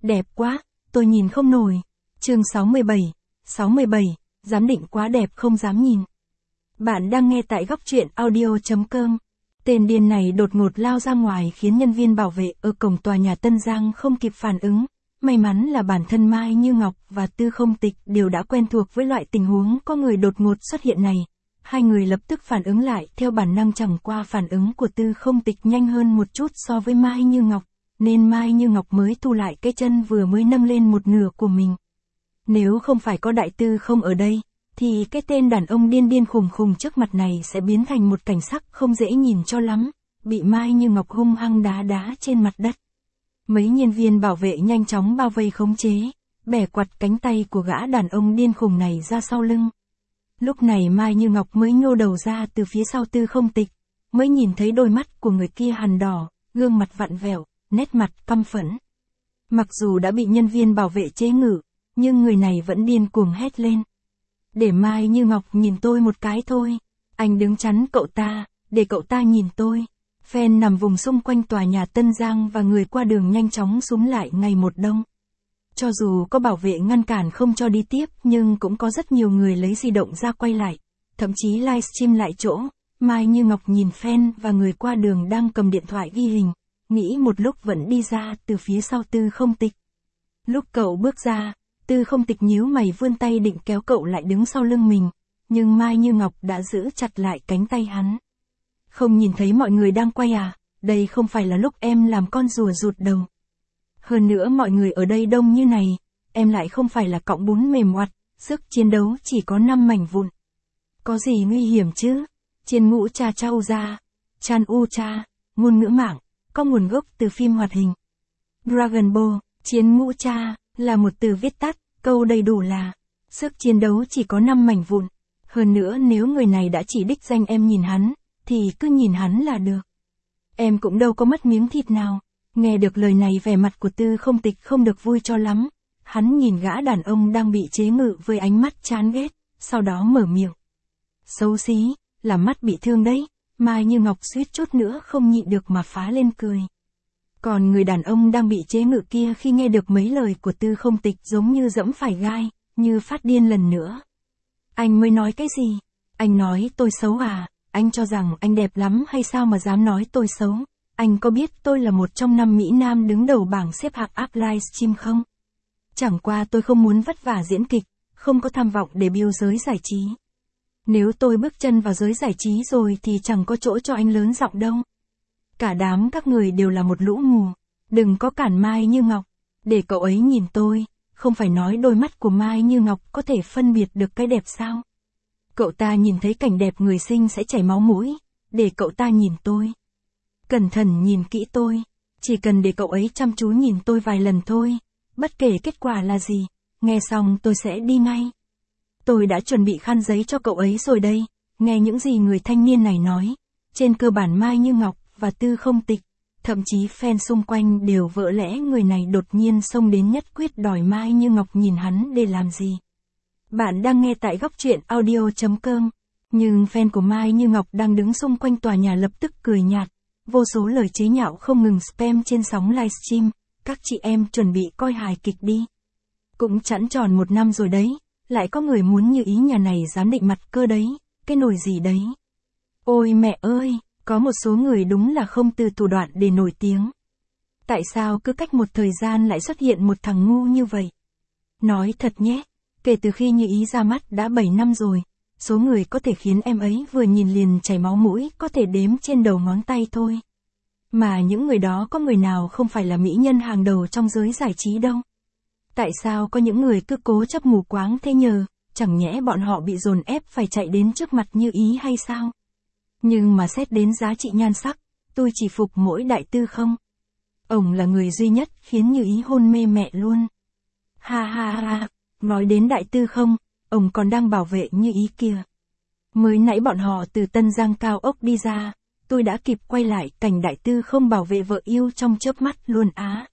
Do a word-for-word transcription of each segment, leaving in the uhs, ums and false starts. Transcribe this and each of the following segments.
Đẹp quá, tôi nhìn không nổi. Chương sáu mươi bảy. sáu mươi bảy, giám định quá đẹp không dám nhìn. Bạn đang nghe tại góc truyện audio chấm com. Tên điên này đột ngột lao ra ngoài khiến nhân viên bảo vệ ở cổng tòa nhà Tân Giang không kịp phản ứng. May mắn là bản thân Mai Như Ngọc và Tư Không Tịch đều đã quen thuộc với loại tình huống có người đột ngột xuất hiện này. Hai người lập tức phản ứng lại theo bản năng, chẳng qua phản ứng của Tư Không Tịch nhanh hơn một chút so với Mai Như Ngọc, nên Mai Như Ngọc mới thu lại cái chân vừa mới nâng lên một nửa của mình. Nếu không phải có Đại Tư Không ở đây, thì cái tên đàn ông điên điên khùng khùng trước mặt này sẽ biến thành một cảnh sắc không dễ nhìn cho lắm, bị Mai Như Ngọc hung hăng đá đá trên mặt đất. Mấy nhân viên bảo vệ nhanh chóng bao vây khống chế, bẻ quặt cánh tay của gã đàn ông điên khùng này ra sau lưng. Lúc này Mai Như Ngọc mới nhô đầu ra từ phía sau Tư Không Tịch, mới nhìn thấy đôi mắt của người kia hằn đỏ, gương mặt vặn vẹo, nét mặt căm phẫn. Mặc dù đã bị nhân viên bảo vệ chế ngự, nhưng người này vẫn điên cuồng hét lên. Để Mai Như Ngọc nhìn tôi một cái thôi, anh đứng chắn cậu ta, để cậu ta nhìn tôi. Fan nằm vùng xung quanh tòa nhà Tân Giang và người qua đường nhanh chóng xúm lại ngày một đông. Cho dù có bảo vệ ngăn cản không cho đi tiếp nhưng cũng có rất nhiều người lấy di động ra quay lại, thậm chí livestream lại chỗ. Mai Như Ngọc nhìn fan và người qua đường đang cầm điện thoại ghi hình, nghĩ một lúc vẫn đi ra từ phía sau Tư Không Tịch. Lúc cậu bước ra, Tư Không Tịch nhíu mày vươn tay định kéo cậu lại đứng sau lưng mình, nhưng Mai Như Ngọc đã giữ chặt lại cánh tay hắn. Không nhìn thấy mọi người đang quay à, đây không phải là lúc em làm con rùa rụt đầu. Hơn nữa mọi người ở đây đông như này, em lại không phải là cọng bún mềm oặt, sức chiến đấu chỉ có năm mảnh vụn. Có gì nguy hiểm chứ? Trên ngũ cha trao ra, chan u cha, ngôn ngữ mạng, có nguồn gốc từ phim hoạt hình Dragon Ball. Chiến ngũ cha là một từ viết tắt, câu đầy đủ là sức chiến đấu chỉ có năm mảnh vụn. Hơn nữa nếu người này đã chỉ đích danh em nhìn hắn, thì cứ nhìn hắn là được. Em cũng đâu có mất miếng thịt nào. Nghe được lời này vẻ mặt của Tư Không Tịch không được vui cho lắm. Hắn nhìn gã đàn ông đang bị chế ngự với ánh mắt chán ghét, sau đó mở miệng. Xấu xí, là mắt bị thương đấy. Mai Như Ngọc suýt chút nữa không nhịn được mà phá lên cười. Còn người đàn ông đang bị chế ngự kia khi nghe được mấy lời của Tư Không Tịch giống như dẫm phải gai, như phát điên lần nữa. Anh mới nói cái gì? Anh nói tôi xấu à? Anh cho rằng anh đẹp lắm hay sao mà dám nói tôi xấu? Anh có biết tôi là một trong năm Mỹ Nam đứng đầu bảng xếp hạng app livestream không? Chẳng qua tôi không muốn vất vả diễn kịch, không có tham vọng để biêu giới giải trí. Nếu tôi bước chân vào giới giải trí rồi thì chẳng có chỗ cho anh lớn giọng đâu. Cả đám các người đều là một lũ mù. Đừng có cản Mai Như Ngọc. Để cậu ấy nhìn tôi. Không phải nói đôi mắt của Mai Như Ngọc có thể phân biệt được cái đẹp sao? Cậu ta nhìn thấy cảnh đẹp người xinh sẽ chảy máu mũi. Để cậu ta nhìn tôi. Cẩn thận nhìn kỹ tôi. Chỉ cần để cậu ấy chăm chú nhìn tôi vài lần thôi. Bất kể kết quả là gì. Nghe xong tôi sẽ đi ngay. Tôi đã chuẩn bị khăn giấy cho cậu ấy rồi đây. Nghe những gì người thanh niên này nói. Trên cơ bản Mai Như Ngọc và Tư Không Tịch, thậm chí fan xung quanh đều vỡ lẽ người này đột nhiên xông đến nhất quyết đòi Mai Như Ngọc nhìn hắn để làm gì. Bạn đang nghe tại góc truyện audio chấm com, nhưng fan của Mai Như Ngọc đang đứng xung quanh tòa nhà lập tức cười nhạt, vô số lời chế nhạo không ngừng spam trên sóng livestream, các chị em chuẩn bị coi hài kịch đi. Cũng chẵn tròn một năm rồi đấy, lại có người muốn như ý nhà này dám định mặt cơ đấy, cái nồi gì đấy. Ôi mẹ ơi! Có một số người đúng là không từ thủ đoạn để nổi tiếng. Tại sao cứ cách một thời gian lại xuất hiện một thằng ngu như vậy? Nói thật nhé, kể từ khi Như Ý ra mắt đã bảy năm rồi, số người có thể khiến em ấy vừa nhìn liền chảy máu mũi có thể đếm trên đầu ngón tay thôi. Mà những người đó có người nào không phải là mỹ nhân hàng đầu trong giới giải trí đâu. Tại sao có những người cứ cố chấp mù quáng thế nhờ, chẳng nhẽ bọn họ bị dồn ép phải chạy đến trước mặt Như Ý hay sao? Nhưng mà xét đến giá trị nhan sắc, tôi chỉ phục mỗi Đại Tư Không. Ông là người duy nhất khiến Như Ý hôn mê mẹ luôn. Ha ha ha, nói đến Đại Tư Không, ông còn đang bảo vệ Như Ý kìa. Mới nãy bọn họ từ Tân Giang cao ốc đi ra, tôi đã kịp quay lại cảnh Đại Tư Không bảo vệ vợ yêu trong chớp mắt luôn á.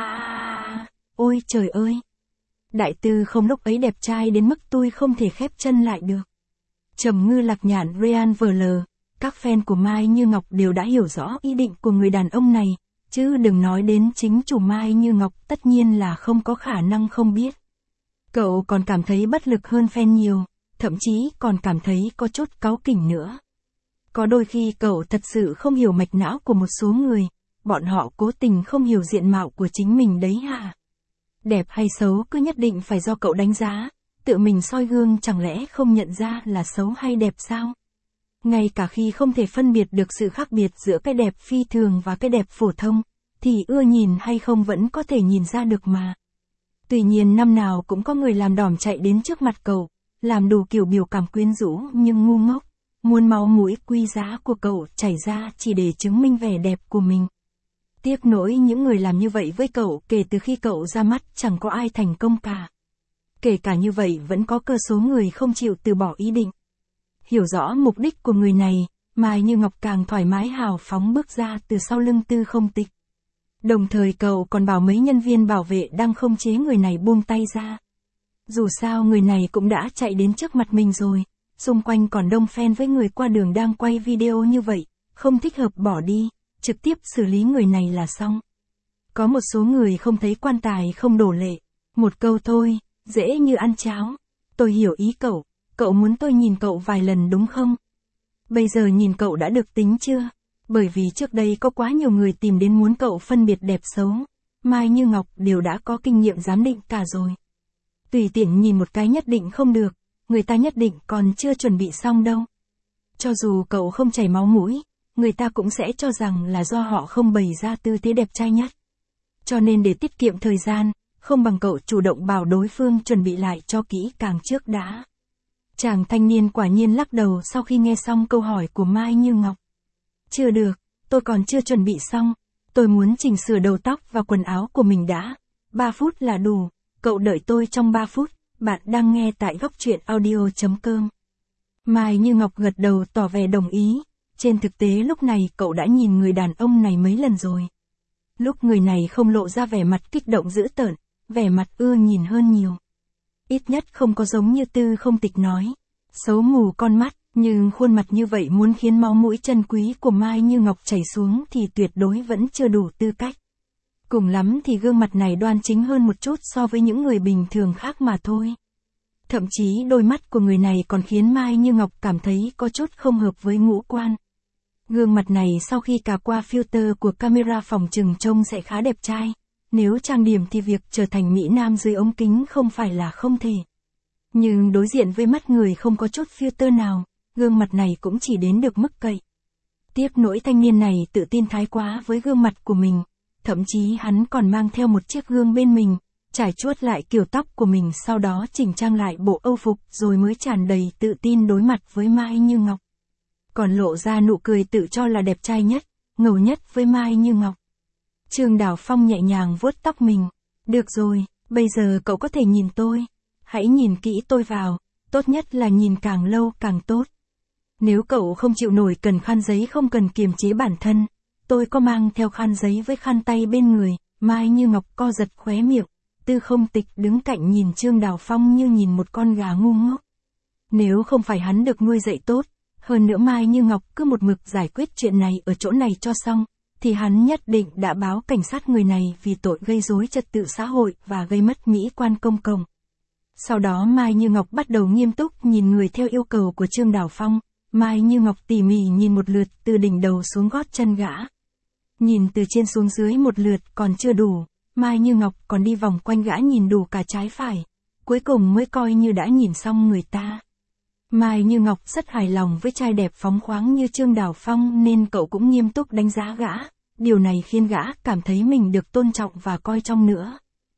À, ôi trời ơi. Đại Tư Không lúc ấy đẹp trai đến mức tôi không thể khép chân lại được. Trầm ngư lạc nhạn Ryan vờ lờ. Các fan của Mai Như Ngọc đều đã hiểu rõ ý định của người đàn ông này, chứ đừng nói đến chính chủ Mai Như Ngọc, tất nhiên là không có khả năng không biết. Cậu còn cảm thấy bất lực hơn fan nhiều, thậm chí còn cảm thấy có chút cáu kỉnh nữa. Có đôi khi cậu thật sự không hiểu mạch não của một số người, bọn họ cố tình không hiểu diện mạo của chính mình đấy hả? Đẹp hay xấu cứ nhất định phải do cậu đánh giá, tự mình soi gương chẳng lẽ không nhận ra là xấu hay đẹp sao? Ngay cả khi không thể phân biệt được sự khác biệt giữa cái đẹp phi thường và cái đẹp phổ thông, thì ưa nhìn hay không vẫn có thể nhìn ra được mà. Tuy nhiên năm nào cũng có người làm đỏm chạy đến trước mặt cậu, làm đủ kiểu biểu cảm quyến rũ nhưng ngu ngốc, muốn máu mũi quý giá của cậu chảy ra chỉ để chứng minh vẻ đẹp của mình. Tiếc nỗi những người làm như vậy với cậu kể từ khi cậu ra mắt chẳng có ai thành công cả. Kể cả như vậy vẫn có cơ số người không chịu từ bỏ ý định. Hiểu rõ mục đích của người này, Mai Như Ngọc càng thoải mái hào phóng bước ra từ sau lưng Tư Không Tịch. Đồng thời cậu còn bảo mấy nhân viên bảo vệ đang khống chế người này buông tay ra. Dù sao người này cũng đã chạy đến trước mặt mình rồi, xung quanh còn đông fan với người qua đường đang quay video như vậy, không thích hợp bỏ đi, trực tiếp xử lý người này là xong. Có một số người không thấy quan tài không đổ lệ, một câu thôi, dễ như ăn cháo. Tôi hiểu ý cậu, cậu muốn tôi nhìn cậu vài lần đúng không? Bây giờ nhìn cậu đã được tính chưa? Bởi vì trước đây có quá nhiều người tìm đến muốn cậu phân biệt đẹp xấu, Mai Như Ngọc đều đã có kinh nghiệm giám định cả rồi. Tùy tiện nhìn một cái nhất định không được, người ta nhất định còn chưa chuẩn bị xong đâu. Cho dù cậu không chảy máu mũi, người ta cũng sẽ cho rằng là do họ không bày ra tư thế đẹp trai nhất. Cho nên để tiết kiệm thời gian, không bằng cậu chủ động bảo đối phương chuẩn bị lại cho kỹ càng trước đã. Chàng thanh niên quả nhiên lắc đầu sau khi nghe xong câu hỏi của Mai Như Ngọc. Chưa được, tôi còn chưa chuẩn bị xong, tôi muốn chỉnh sửa đầu tóc và quần áo của mình đã. ba phút là đủ, cậu đợi tôi trong ba phút, bạn đang nghe tại góc truyện audio chấm com. Mai Như Ngọc gật đầu tỏ vẻ đồng ý, trên thực tế lúc này cậu đã nhìn người đàn ông này mấy lần rồi. Lúc người này không lộ ra vẻ mặt kích động dữ tợn, vẻ mặt ưa nhìn hơn nhiều. Ít nhất không có giống như Tư Không Tịch nói, xấu mù con mắt, nhưng khuôn mặt như vậy muốn khiến máu mũi chân quý của Mai Như Ngọc chảy xuống thì tuyệt đối vẫn chưa đủ tư cách. Cùng lắm thì gương mặt này đoan chính hơn một chút so với những người bình thường khác mà thôi. Thậm chí đôi mắt của người này còn khiến Mai Như Ngọc cảm thấy có chút không hợp với ngũ quan. Gương mặt này sau khi cà qua filter của camera phòng trừng trông sẽ khá đẹp trai. Nếu trang điểm thì việc trở thành mỹ nam dưới ống kính không phải là không thể. Nhưng đối diện với mắt người không có chút filter nào, gương mặt này cũng chỉ đến được mức cậy. Tiếc nỗi thanh niên này tự tin thái quá với gương mặt của mình, thậm chí hắn còn mang theo một chiếc gương bên mình, trải chuốt lại kiểu tóc của mình sau đó chỉnh trang lại bộ âu phục rồi mới tràn đầy tự tin đối mặt với Mai Như Ngọc. Còn lộ ra nụ cười tự cho là đẹp trai nhất, ngầu nhất với Mai Như Ngọc. Trương Đào Phong nhẹ nhàng vuốt tóc mình. Được rồi, bây giờ cậu có thể nhìn tôi. Hãy nhìn kỹ tôi vào, tốt nhất là nhìn càng lâu càng tốt. Nếu cậu không chịu nổi cần khăn giấy không cần kiềm chế bản thân, tôi có mang theo khăn giấy với khăn tay bên người. Mai Như Ngọc co giật khóe miệng, Tư Không Tịch đứng cạnh nhìn Trương Đào Phong như nhìn một con gà ngu ngốc. Nếu không phải hắn được nuôi dạy tốt, hơn nữa Mai Như Ngọc cứ một mực giải quyết chuyện này ở chỗ này cho xong, thì hắn nhất định đã báo cảnh sát người này vì tội gây rối trật tự xã hội và gây mất mỹ quan công cộng. Sau đó Mai Như Ngọc bắt đầu nghiêm túc nhìn người theo yêu cầu của Trương Đào Phong. Mai Như Ngọc tỉ mỉ nhìn một lượt từ đỉnh đầu xuống gót chân gã. Nhìn từ trên xuống dưới một lượt còn chưa đủ, Mai Như Ngọc còn đi vòng quanh gã nhìn đủ cả trái phải, cuối cùng mới coi như đã nhìn xong người ta. Mai Như Ngọc rất hài lòng với trai đẹp phóng khoáng như Trương Đào Phong nên cậu cũng nghiêm túc đánh giá gã, điều này khiến gã cảm thấy mình được tôn trọng và coi trọng nữa.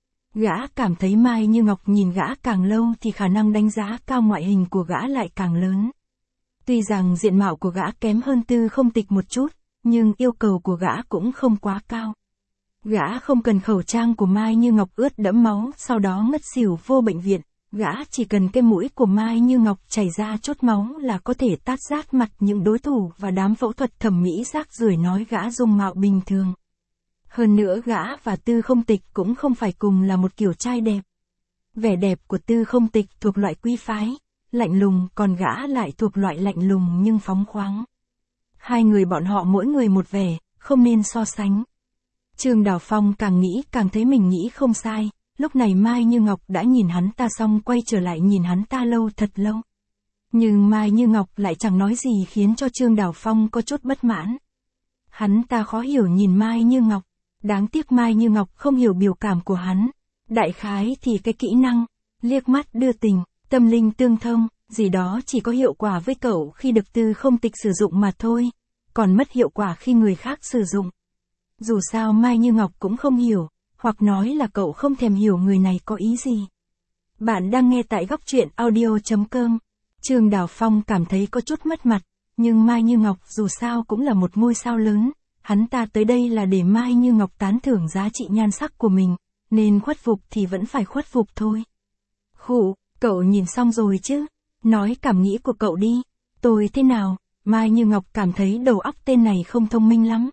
Gã cảm thấy Mai Như Ngọc nhìn gã càng lâu thì khả năng đánh giá cao ngoại hình của gã lại càng lớn. Tuy rằng diện mạo của gã kém hơn Tư Không Tịch một chút, nhưng yêu cầu của gã cũng không quá cao. Gã không cần khẩu trang của Mai Như Ngọc ướt đẫm máu sau đó ngất xỉu vô bệnh viện, gã chỉ cần cái mũi của Mai Như Ngọc chảy ra chút máu là có thể tát rát mặt những đối thủ và đám phẫu thuật thẩm mỹ rác rưởi nói gã dung mạo bình thường. Hơn nữa gã và Tư Không Tịch cũng không phải cùng là một kiểu trai đẹp. Vẻ đẹp của Tư Không Tịch thuộc loại quý phái, lạnh lùng, còn gã lại thuộc loại lạnh lùng nhưng phóng khoáng. Hai người bọn họ mỗi người một vẻ, không nên so sánh. Trương Đào Phong càng nghĩ càng thấy mình nghĩ không sai, lúc này Mai Như Ngọc đã nhìn hắn ta xong quay trở lại nhìn hắn ta lâu thật lâu. Nhưng Mai Như Ngọc lại chẳng nói gì khiến cho Trương Đào Phong có chút bất mãn. Hắn ta khó hiểu nhìn Mai Như Ngọc, đáng tiếc Mai Như Ngọc không hiểu biểu cảm của hắn. Đại khái thì cái kỹ năng, liếc mắt đưa tình, tâm linh tương thông, gì đó chỉ có hiệu quả với cậu khi được tư không tịch sử dụng mà thôi, còn mất hiệu quả khi người khác sử dụng. Dù sao Mai Như Ngọc cũng không hiểu, hoặc nói là cậu không thèm hiểu người này có ý gì. Bạn đang nghe tại góc truyện audio chấm com. Trương Đào Phong cảm thấy có chút mất mặt, nhưng Mai Như Ngọc dù sao cũng là một ngôi sao lớn, hắn ta tới đây là để Mai Như Ngọc tán thưởng giá trị nhan sắc của mình, nên khuất phục thì vẫn phải khuất phục thôi. Khụ, cậu nhìn xong rồi chứ? Nói cảm nghĩ của cậu đi. Tôi thế nào? Mai Như Ngọc cảm thấy đầu óc tên này không thông minh lắm.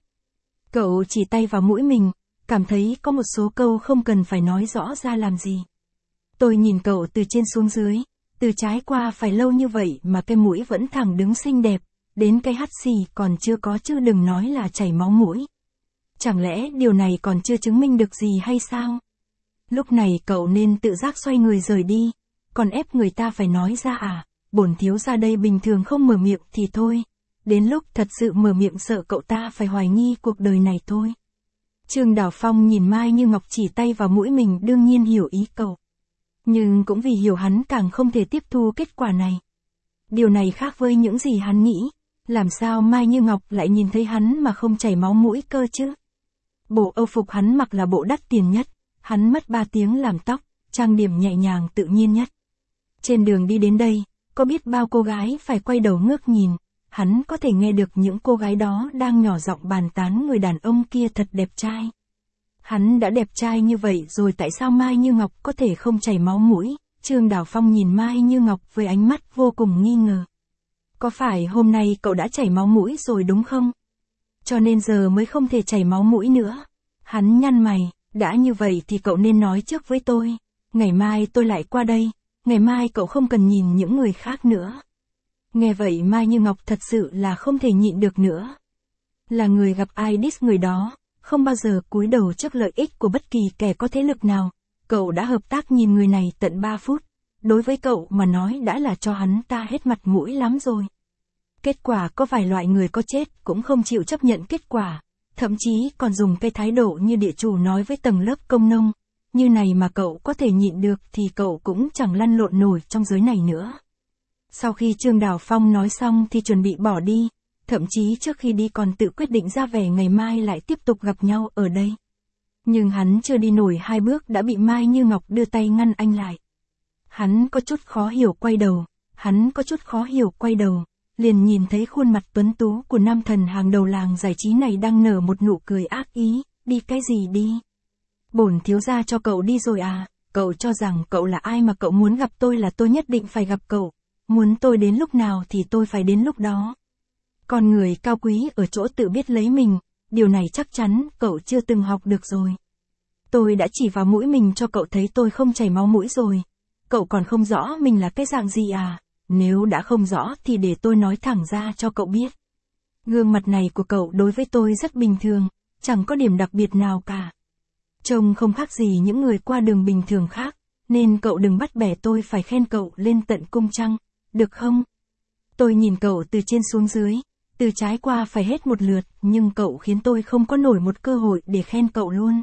Cậu chỉ tay vào mũi mình, cảm thấy có một số câu không cần phải nói rõ ra làm gì. Tôi nhìn cậu từ trên xuống dưới, từ trái qua phải lâu như vậy mà cái mũi vẫn thẳng đứng xinh đẹp, đến cái hắt xì còn chưa có chứ đừng nói là chảy máu mũi. Chẳng lẽ điều này còn chưa chứng minh được gì hay sao? Lúc này cậu nên tự giác xoay người rời đi, còn ép người ta phải nói ra à, bổn thiếu gia đây bình thường không mở miệng thì thôi, đến lúc thật sự mở miệng sợ cậu ta phải hoài nghi cuộc đời này thôi. Trương Đào Phong nhìn Mai Như Ngọc chỉ tay vào mũi mình đương nhiên hiểu ý cậu. Nhưng cũng vì hiểu hắn càng không thể tiếp thu kết quả này. Điều này khác với những gì hắn nghĩ, làm sao Mai Như Ngọc lại nhìn thấy hắn mà không chảy máu mũi cơ chứ? Bộ âu phục hắn mặc là bộ đắt tiền nhất, hắn mất ba tiếng làm tóc, trang điểm nhẹ nhàng tự nhiên nhất. Trên đường đi đến đây, có biết bao cô gái phải quay đầu ngước nhìn, hắn có thể nghe được những cô gái đó đang nhỏ giọng bàn tán người đàn ông kia thật đẹp trai. Hắn đã đẹp trai như vậy rồi tại sao Mai Như Ngọc có thể không chảy máu mũi? Trương Đào Phong nhìn Mai Như Ngọc với ánh mắt vô cùng nghi ngờ. Có phải hôm nay cậu đã chảy máu mũi rồi đúng không? Cho nên giờ mới không thể chảy máu mũi nữa. Hắn nhăn mày, đã như vậy thì cậu nên nói trước với tôi. Ngày mai tôi lại qua đây, ngày mai cậu không cần nhìn những người khác nữa. Nghe vậy Mai Như Ngọc thật sự là không thể nhịn được nữa. Là người gặp ai diss người đó, không bao giờ cúi đầu trước lợi ích của bất kỳ kẻ có thế lực nào. Cậu đã hợp tác nhìn người này tận ba phút, đối với cậu mà nói đã là cho hắn ta hết mặt mũi lắm rồi. Kết quả có vài loại người có chết cũng không chịu chấp nhận kết quả, thậm chí còn dùng cái thái độ như địa chủ nói với tầng lớp công nông. Như này mà cậu có thể nhịn được thì cậu cũng chẳng lăn lộn nổi trong giới này nữa. Sau khi Trương Đào Phong nói xong thì chuẩn bị bỏ đi, thậm chí trước khi đi còn tự quyết định ra về ngày mai lại tiếp tục gặp nhau ở đây. Nhưng hắn chưa đi nổi hai bước đã bị Mai Như Ngọc đưa tay ngăn anh lại. Hắn có chút khó hiểu quay đầu, hắn có chút khó hiểu quay đầu, liền nhìn thấy khuôn mặt tuấn tú của nam thần hàng đầu làng giải trí này đang nở một nụ cười ác ý, đi cái gì đi? Bổn thiếu gia cho cậu đi rồi à, cậu cho rằng cậu là ai mà cậu muốn gặp tôi là tôi nhất định phải gặp cậu, muốn tôi đến lúc nào thì tôi phải đến lúc đó. Con người cao quý ở chỗ tự biết lấy mình, điều này chắc chắn cậu chưa từng học được rồi. Tôi đã chỉ vào mũi mình cho cậu thấy tôi không chảy máu mũi rồi. Cậu còn không rõ mình là cái dạng gì à? Nếu đã không rõ thì để tôi nói thẳng ra cho cậu biết. Gương mặt này của cậu đối với tôi rất bình thường, chẳng có điểm đặc biệt nào cả. Trông không khác gì những người qua đường bình thường khác, nên cậu đừng bắt bẻ tôi phải khen cậu lên tận cung trăng, được không? Tôi nhìn cậu từ trên xuống dưới, từ trái qua phải hết một lượt, nhưng cậu khiến tôi không có nổi một cơ hội để khen cậu luôn.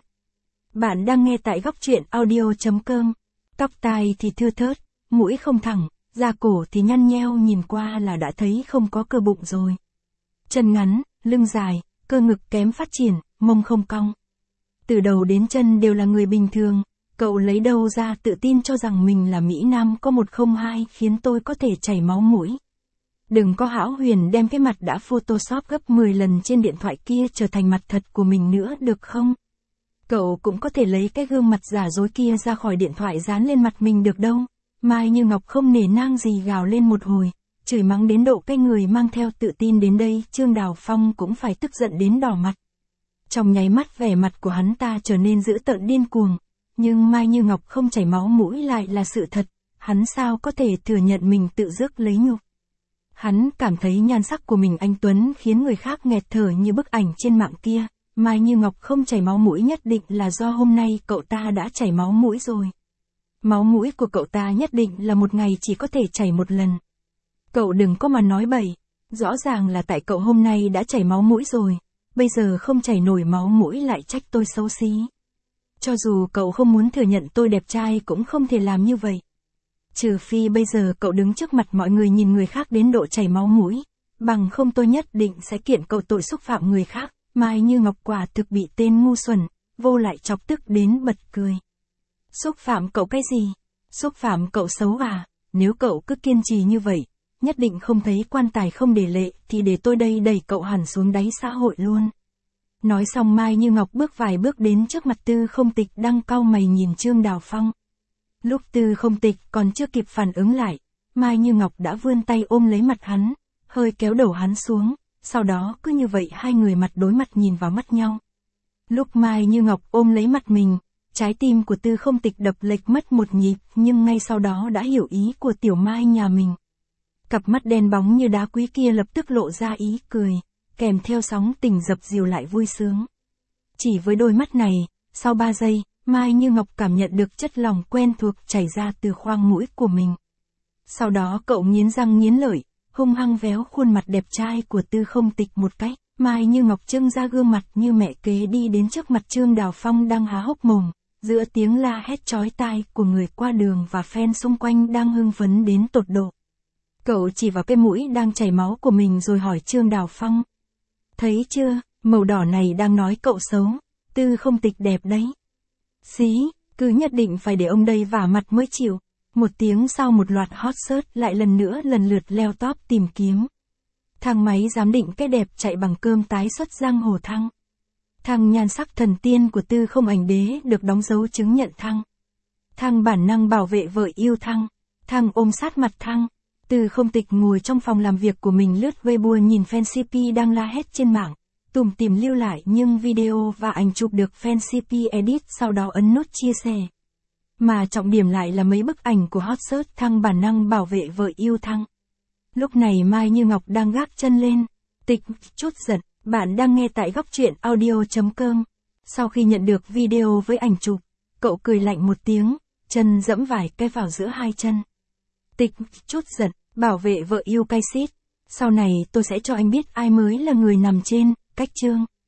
Bạn đang nghe tại góc truyện audio chấm com. Tóc tai thì thưa thớt, mũi không thẳng, da cổ thì nhăn nheo nhìn qua là đã thấy không có cơ bụng rồi. Chân ngắn, lưng dài, cơ ngực kém phát triển, mông không cong. Từ đầu đến chân đều là người bình thường, cậu lấy đâu ra tự tin cho rằng mình là Mỹ Nam có một không hai khiến tôi có thể chảy máu mũi. Đừng có hão huyền đem cái mặt đã photoshop gấp mười lần trên điện thoại kia trở thành mặt thật của mình nữa được không? Cậu cũng có thể lấy cái gương mặt giả dối kia ra khỏi điện thoại dán lên mặt mình được đâu. Mai Như Ngọc không nể nang gì gào lên một hồi, chửi mắng đến độ cái người mang theo tự tin đến đây Trương Đào Phong cũng phải tức giận đến đỏ mặt. Trong nháy mắt vẻ mặt của hắn ta trở nên dữ tợn điên cuồng, nhưng Mai Như Ngọc không chảy máu mũi lại là sự thật, hắn sao có thể thừa nhận mình tự rước lấy nhục. Hắn cảm thấy nhan sắc của mình anh tuấn khiến người khác nghẹt thở như bức ảnh trên mạng kia, Mai Như Ngọc không chảy máu mũi nhất định là do hôm nay cậu ta đã chảy máu mũi rồi. Máu mũi của cậu ta nhất định là một ngày chỉ có thể chảy một lần. Cậu đừng có mà nói bậy, rõ ràng là tại cậu hôm nay đã chảy máu mũi rồi, bây giờ không chảy nổi máu mũi lại trách tôi xấu xí. Cho dù cậu không muốn thừa nhận tôi đẹp trai cũng không thể làm như vậy. Trừ phi bây giờ cậu đứng trước mặt mọi người nhìn người khác đến độ chảy máu mũi, bằng không tôi nhất định sẽ kiện cậu tội xúc phạm người khác. Mai Như Ngọc quả thực bị tên ngu xuẩn, vô lại chọc tức đến bật cười. Xúc phạm cậu cái gì? Xúc phạm cậu xấu à? Nếu cậu cứ kiên trì như vậy, nhất định không thấy quan tài không để lệ, thì để tôi đây đẩy cậu hẳn xuống đáy xã hội luôn. Nói xong Mai Như Ngọc bước vài bước đến trước mặt Tư Không Tịch đang cau mày nhìn Trương Đào Phong. Lúc Tư Không Tịch còn chưa kịp phản ứng lại, Mai Như Ngọc đã vươn tay ôm lấy mặt hắn, hơi kéo đầu hắn xuống, sau đó cứ như vậy hai người mặt đối mặt nhìn vào mắt nhau. Lúc Mai Như Ngọc ôm lấy mặt mình, trái tim của Tư Không Tịch đập lệch mất một nhịp, nhưng ngay sau đó đã hiểu ý của tiểu Mai nhà mình. Cặp mắt đen bóng như đá quý kia lập tức lộ ra ý cười, kèm theo sóng tình dập dìu lại vui sướng. Chỉ với đôi mắt này, sau ba giây, Mai Như Ngọc cảm nhận được chất lòng quen thuộc chảy ra từ khoang mũi của mình. Sau đó cậu nghiến răng nghiến lợi, hung hăng véo khuôn mặt đẹp trai của Tư Không Tịch một cái. Mai Như Ngọc trưng ra gương mặt như mẹ kế đi đến trước mặt Trương Đào Phong đang há hốc mồm, giữa tiếng la hét chói tai của người qua đường và fan xung quanh đang hưng phấn đến tột độ. Cậu chỉ vào cái mũi đang chảy máu của mình rồi hỏi Trương Đào Phong. Thấy chưa, màu đỏ này đang nói cậu xấu, Tư Không Tịch đẹp đấy. Xí, cứ nhất định phải để ông đây vả mặt mới chịu. Một tiếng sau một loạt hot search lại lần nữa lần lượt leo top tìm kiếm. Thang máy giám định cái đẹp chạy bằng cơm tái xuất giang hồ thăng. Thang nhan sắc thần tiên của Tư Không Ảnh Đế được đóng dấu chứng nhận thăng. Thang bản năng bảo vệ vợ yêu thăng. Thang ôm sát mặt thăng. Tư Không Tịch ngồi trong phòng làm việc của mình lướt Weibo nhìn fan xê pê đang la hét trên mạng, tủm tỉm lưu lại nhưng video và ảnh chụp được fan xê pê edit sau đó ấn nút chia sẻ. Mà trọng điểm lại là mấy bức ảnh của hot search thăng bản năng bảo vệ vợ yêu thăng. Lúc này Mai Như Ngọc đang gác chân lên, Tịch chút giận, bạn đang nghe tại góc truyện audio chấm com. Sau khi nhận được video với ảnh chụp, cậu cười lạnh một tiếng, chân dẫm vài cái vào giữa hai chân. Tịch chút giận, bảo vệ vợ yêu cay xít. Sau này tôi sẽ cho anh biết ai mới là người nằm trên, cách chương.